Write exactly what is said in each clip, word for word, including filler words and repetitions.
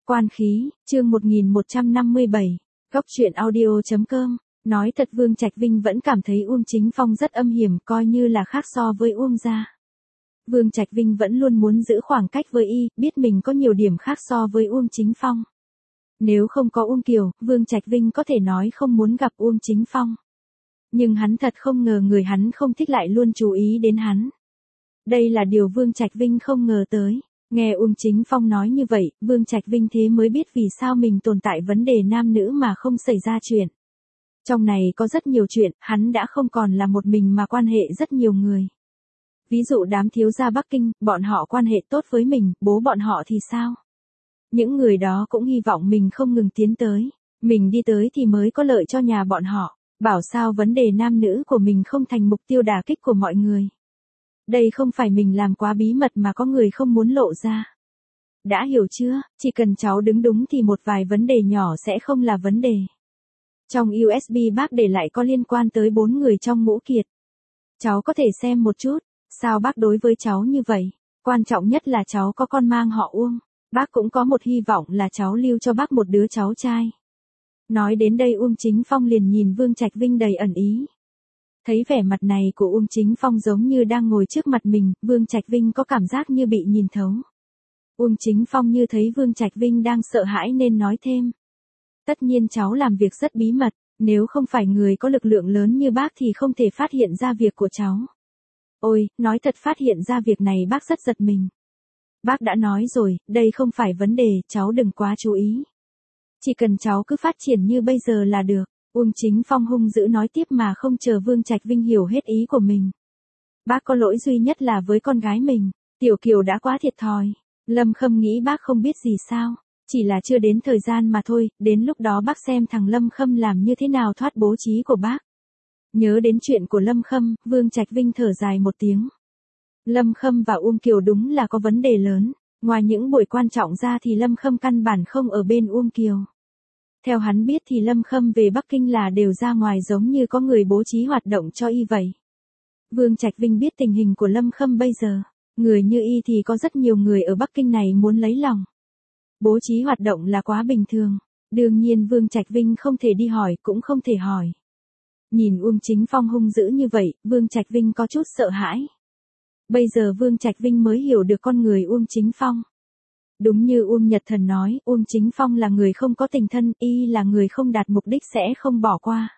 Quan khí, chương một nghìn một trăm năm mươi bảy, góc truyện audio chấm com. Nói thật Vương Trạch Vinh vẫn cảm thấy Uông Chính Phong rất âm hiểm, coi như là khác so với Uông gia. Vương Trạch Vinh vẫn luôn muốn giữ khoảng cách với y, biết mình có nhiều điểm khác so với Uông Chính Phong. Nếu không có Uông Kiều, Vương Trạch Vinh có thể nói không muốn gặp Uông Chính Phong. Nhưng hắn thật không ngờ người hắn không thích lại luôn chú ý đến hắn. Đây là điều Vương Trạch Vinh không ngờ tới. Nghe Uông Chính Phong nói như vậy, Vương Trạch Vinh thế mới biết vì sao mình tồn tại vấn đề nam nữ mà không xảy ra chuyện. Trong này có rất nhiều chuyện, hắn đã không còn là một mình mà quan hệ rất nhiều người. Ví dụ đám thiếu gia Bắc Kinh, bọn họ quan hệ tốt với mình, bố bọn họ thì sao? Những người đó cũng hy vọng mình không ngừng tiến tới. Mình đi tới thì mới có lợi cho nhà bọn họ. Bảo sao vấn đề nam nữ của mình không thành mục tiêu đả kích của mọi người. Đây không phải mình làm quá bí mật mà có người không muốn lộ ra. Đã hiểu chưa, chỉ cần cháu đứng đúng thì một vài vấn đề nhỏ sẽ không là vấn đề. Trong u ét bê bác để lại có liên quan tới bốn người trong ngũ kiệt. Cháu có thể xem một chút, sao bác đối với cháu như vậy? Quan trọng nhất là cháu có con mang họ Uông. Bác cũng có một hy vọng là cháu lưu cho bác một đứa cháu trai. Nói đến đây Uông Chính Phong liền nhìn Vương Trạch Vinh đầy ẩn ý. Thấy vẻ mặt này của Uông Chính Phong giống như đang ngồi trước mặt mình, Vương Trạch Vinh có cảm giác như bị nhìn thấu. Uông Chính Phong như thấy Vương Trạch Vinh đang sợ hãi nên nói thêm. Tất nhiên cháu làm việc rất bí mật, nếu không phải người có lực lượng lớn như bác thì không thể phát hiện ra việc của cháu. Ôi, nói thật phát hiện ra việc này bác rất giật mình. Bác đã nói rồi, đây không phải vấn đề, cháu đừng quá chú ý. Chỉ cần cháu cứ phát triển như bây giờ là được. Uông Chính Phong hung dữ nói tiếp mà không chờ Vương Trạch Vinh hiểu hết ý của mình. Bác có lỗi duy nhất là với con gái mình. Tiểu Kiều đã quá thiệt thòi. Lâm Khâm nghĩ bác không biết gì sao. Chỉ là chưa đến thời gian mà thôi, đến lúc đó bác xem thằng Lâm Khâm làm như thế nào thoát bố trí của bác. Nhớ đến chuyện của Lâm Khâm, Vương Trạch Vinh thở dài một tiếng. Lâm Khâm và Uông Kiều đúng là có vấn đề lớn. Ngoài những buổi quan trọng ra thì Lâm Khâm căn bản không ở bên Uông Kiều. Theo hắn biết thì Lâm Khâm về Bắc Kinh là đều ra ngoài giống như có người bố trí hoạt động cho y vậy. Vương Trạch Vinh biết tình hình của Lâm Khâm bây giờ. Người như y thì có rất nhiều người ở Bắc Kinh này muốn lấy lòng. Bố trí hoạt động là quá bình thường. Đương nhiên Vương Trạch Vinh không thể đi hỏi cũng không thể hỏi. Nhìn Uông Chính Phong hung dữ như vậy, Vương Trạch Vinh có chút sợ hãi. Bây giờ Vương Trạch Vinh mới hiểu được con người Uông Chính Phong. Đúng như Uông Nhật Thần nói, Uông Chính Phong là người không có tình thân, y là người không đạt mục đích sẽ không bỏ qua.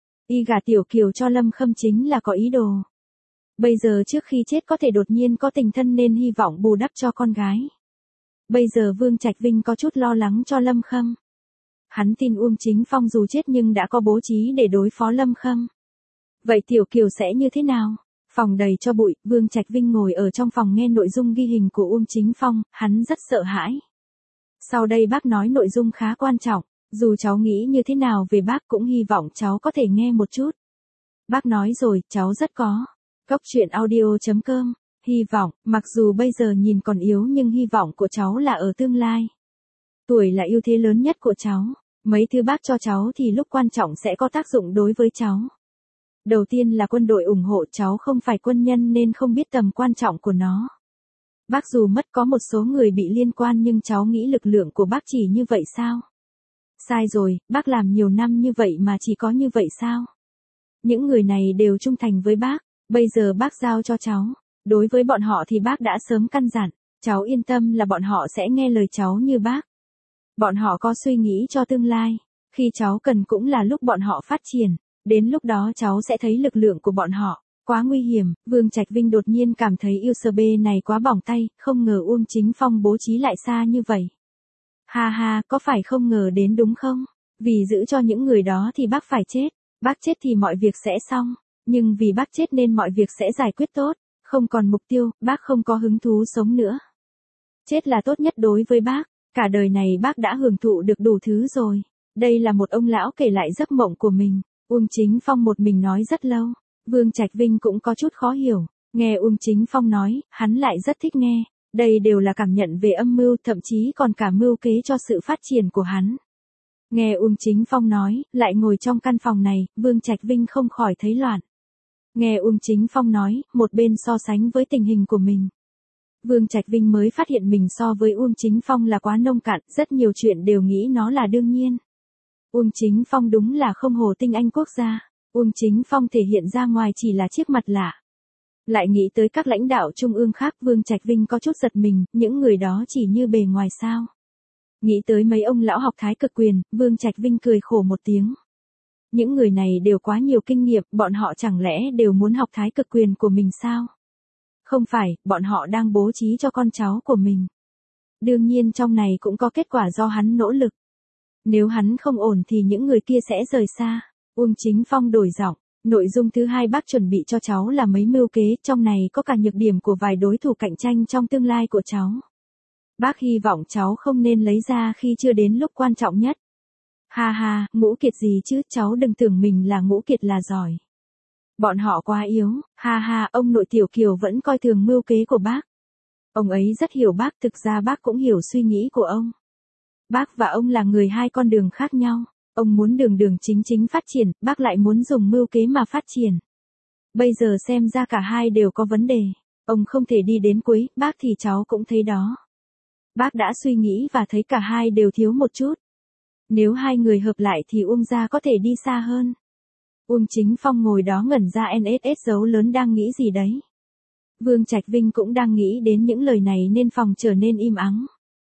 Y gả Tiểu Kiều cho Lâm Khâm chính là có ý đồ. Bây giờ trước khi chết có thể đột nhiên có tình thân nên hy vọng bù đắp cho con gái. Bây giờ Vương Trạch Vinh có chút lo lắng cho Lâm Khâm. Hắn tin Uông Chính Phong dù chết nhưng đã có bố trí để đối phó Lâm Khâm. Vậy Tiểu Kiều sẽ như thế nào? Phòng đầy cho bụi, Vương Trạch Vinh ngồi ở trong phòng nghe nội dung ghi hình của Uông Chính Phong, hắn rất sợ hãi. Sau đây bác nói nội dung khá quan trọng, dù cháu nghĩ như thế nào về bác cũng hy vọng cháu có thể nghe một chút. Bác nói rồi, cháu rất có. Góc truyện audio chấm com, hy vọng, mặc dù bây giờ nhìn còn yếu nhưng hy vọng của cháu là ở tương lai. Tuổi là ưu thế lớn nhất của cháu, mấy thứ bác cho cháu thì lúc quan trọng sẽ có tác dụng đối với cháu. Đầu tiên là quân đội ủng hộ, cháu không phải quân nhân nên không biết tầm quan trọng của nó. Bác dù mất có một số người bị liên quan nhưng cháu nghĩ lực lượng của bác chỉ như vậy sao? Sai rồi, bác làm nhiều năm như vậy mà chỉ có như vậy sao? Những người này đều trung thành với bác, bây giờ bác giao cho cháu. Đối với bọn họ thì bác đã sớm căn dặn, cháu yên tâm là bọn họ sẽ nghe lời cháu như bác. Bọn họ có suy nghĩ cho tương lai, khi cháu cần cũng là lúc bọn họ phát triển. Đến lúc đó cháu sẽ thấy lực lượng của bọn họ, quá nguy hiểm. Vương Trạch Vinh đột nhiên cảm thấy u ét bê này quá bỏng tay, không ngờ Uông Chính Phong bố trí lại xa như vậy. Ha ha, có phải không ngờ đến đúng không? Vì giữ cho những người đó thì bác phải chết, bác chết thì mọi việc sẽ xong, nhưng vì bác chết nên mọi việc sẽ giải quyết tốt, không còn mục tiêu, bác không có hứng thú sống nữa. Chết là tốt nhất đối với bác, cả đời này bác đã hưởng thụ được đủ thứ rồi. Đây là một ông lão kể lại giấc mộng của mình. Uông Chính Phong một mình nói rất lâu, Vương Trạch Vinh cũng có chút khó hiểu, nghe Uông Chính Phong nói, hắn lại rất thích nghe, đây đều là cảm nhận về âm mưu, thậm chí còn cả mưu kế cho sự phát triển của hắn. Nghe Uông Chính Phong nói, lại ngồi trong căn phòng này, Vương Trạch Vinh không khỏi thấy loạn. Nghe Uông Chính Phong nói, một bên so sánh với tình hình của mình. Vương Trạch Vinh mới phát hiện mình so với Uông Chính Phong là quá nông cạn, rất nhiều chuyện đều nghĩ nó là đương nhiên. Uông Chính Phong đúng là không hồ tinh anh quốc gia. Uông Chính Phong thể hiện ra ngoài chỉ là chiếc mặt lạ. Lại nghĩ tới các lãnh đạo trung ương khác, Vương Trạch Vinh có chút giật mình, những người đó chỉ như bề ngoài sao. Nghĩ tới mấy ông lão học thái cực quyền, Vương Trạch Vinh cười khổ một tiếng. Những người này đều quá nhiều kinh nghiệm, bọn họ chẳng lẽ đều muốn học thái cực quyền của mình sao? Không phải, bọn họ đang bố trí cho con cháu của mình. Đương nhiên trong này cũng có kết quả do hắn nỗ lực. Nếu hắn không ổn thì những người kia sẽ rời xa. Uông Chính Phong đổi giọng. Nội dung thứ hai bác chuẩn bị cho cháu là mấy mưu kế, trong này có cả nhược điểm của vài đối thủ cạnh tranh trong tương lai của cháu. Bác hy vọng cháu không nên lấy ra khi chưa đến lúc quan trọng nhất. Ha ha, Ngũ Kiệt gì chứ, cháu đừng tưởng mình là Ngũ Kiệt là giỏi. Bọn họ quá yếu, ha ha, ông nội Tiểu Kiều vẫn coi thường mưu kế của bác. Ông ấy rất hiểu bác, thực ra bác cũng hiểu suy nghĩ của ông. Bác và ông là người hai con đường khác nhau. Ông muốn đường đường chính chính phát triển, bác lại muốn dùng mưu kế mà phát triển. Bây giờ xem ra cả hai đều có vấn đề. Ông không thể đi đến cuối, bác thì cháu cũng thấy đó. Bác đã suy nghĩ và thấy cả hai đều thiếu một chút. Nếu hai người hợp lại thì Uông gia có thể đi xa hơn. Uông Chính Phong ngồi đó ngẩn ra, en ét ét dấu lớn đang nghĩ gì đấy. Vương Trạch Vinh cũng đang nghĩ đến những lời này nên phòng trở nên im ắng.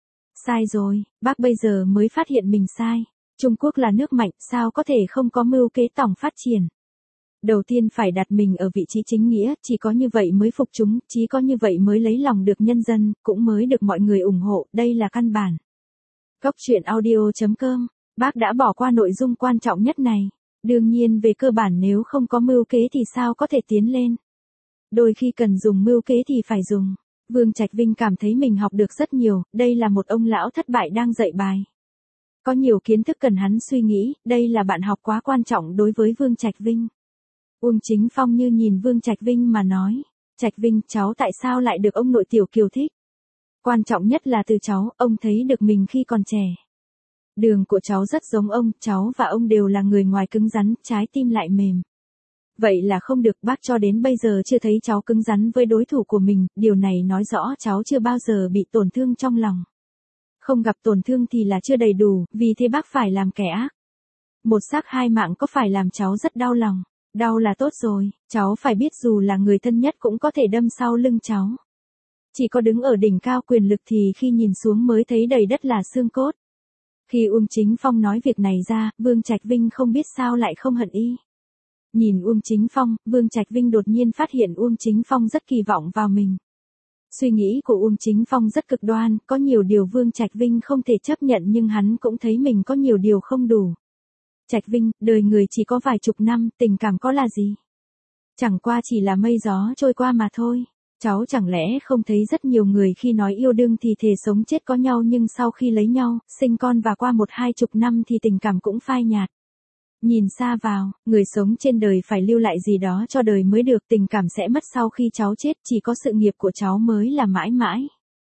Sai rồi, bác bây giờ mới phát hiện mình sai. Trung Quốc là nước mạnh, sao có thể không có mưu kế tổng phát triển. Đầu tiên phải đặt mình ở vị trí chính nghĩa, chỉ có như vậy mới phục chúng, chỉ có như vậy mới lấy lòng được nhân dân, cũng mới được mọi người ủng hộ, đây là căn bản. Góc truyện audio chấm com, bác đã bỏ qua nội dung quan trọng nhất này. Đương nhiên về cơ bản nếu không có mưu kế thì sao có thể tiến lên. Đôi khi cần dùng mưu kế thì phải dùng. Vương Trạch Vinh cảm thấy mình học được rất nhiều, đây là một ông lão thất bại đang dạy bài. Có nhiều kiến thức cần hắn suy nghĩ, đây là bạn học quá quan trọng đối với Vương Trạch Vinh. Uông Chính Phong như nhìn Vương Trạch Vinh mà nói, Trạch Vinh, cháu tại sao lại được ông nội Tiểu Kiều thích? Quan trọng nhất là từ cháu, ông thấy được mình khi còn trẻ. Đường của cháu rất giống ông, cháu và ông đều là người ngoài cứng rắn, trái tim lại mềm. Vậy là không được, bác cho đến bây giờ chưa thấy cháu cứng rắn với đối thủ của mình, điều này nói rõ cháu chưa bao giờ bị tổn thương trong lòng. Không gặp tổn thương thì là chưa đầy đủ, vì thế bác phải làm kẻ ác. Một xác hai mạng có phải làm cháu rất đau lòng. Đau là tốt rồi, cháu phải biết dù là người thân nhất cũng có thể đâm sau lưng cháu. Chỉ có đứng ở đỉnh cao quyền lực thì khi nhìn xuống mới thấy đầy đất là xương cốt. Khi Uông Chính Phong nói việc này ra, Vương Trạch Vinh không biết sao lại không hận y. Nhìn Uông Chính Phong, Vương Trạch Vinh đột nhiên phát hiện Uông Chính Phong rất kỳ vọng vào mình. Suy nghĩ của Uông Chính Phong rất cực đoan, có nhiều điều Vương Trạch Vinh không thể chấp nhận nhưng hắn cũng thấy mình có nhiều điều không đủ. Trạch Vinh, đời người chỉ có vài chục năm, tình cảm có là gì? Chẳng qua chỉ là mây gió trôi qua mà thôi. Cháu chẳng lẽ không thấy rất nhiều người khi nói yêu đương thì thề sống chết có nhau nhưng sau khi lấy nhau, sinh con và qua một hai chục năm thì tình cảm cũng phai nhạt. Nhìn xa vào, người sống trên đời phải lưu lại gì đó cho đời mới được, tình cảm sẽ mất sau khi cháu chết, chỉ có sự nghiệp của cháu mới là mãi mãi.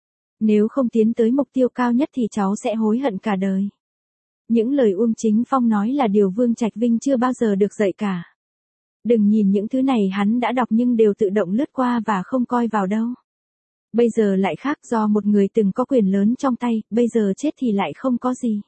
Nếu không tiến tới mục tiêu cao nhất thì cháu sẽ hối hận cả đời. Những lời Uông Chính Phong nói là điều Vương Trạch Vinh chưa bao giờ được dạy cả. Đừng nhìn những thứ này hắn đã đọc nhưng đều tự động lướt qua và không coi vào đâu. Bây giờ lại khác, do một người từng có quyền lớn trong tay, bây giờ chết thì lại không có gì.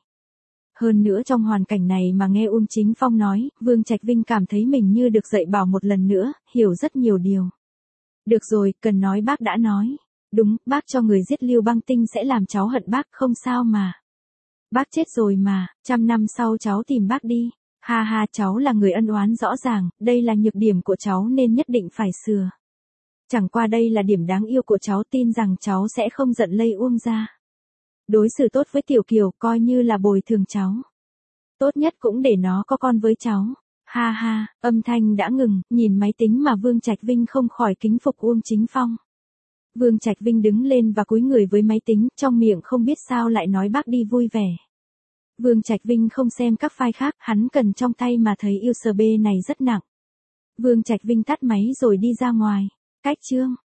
Hơn nữa trong hoàn cảnh này mà nghe Uông Chính Phong nói, Vương Trạch Vinh cảm thấy mình như được dạy bảo một lần nữa, hiểu rất nhiều điều. Được rồi, cần nói bác đã nói. Đúng, bác cho người giết Lưu Băng Tinh sẽ làm cháu hận bác, không sao mà. Bác chết rồi mà, trăm năm sau cháu tìm bác đi. Ha ha, cháu là người ân oán rõ ràng, đây là nhược điểm của cháu nên nhất định phải sửa. Chẳng qua đây là điểm đáng yêu của cháu, tin rằng cháu sẽ không giận lây Uông gia. Đối xử tốt với Tiểu Kiều coi như là bồi thường cháu. Tốt nhất cũng để nó có con với cháu. Ha ha, âm thanh đã ngừng, nhìn máy tính mà Vương Trạch Vinh không khỏi kính phục Uông Chính Phong. Vương Trạch Vinh đứng lên và cúi người với máy tính, trong miệng không biết sao lại nói bác đi vui vẻ. Vương Trạch Vinh không xem các file khác, hắn cần trong tay mà thấy u ét bê này rất nặng. Vương Trạch Vinh tắt máy rồi đi ra ngoài. Cách chương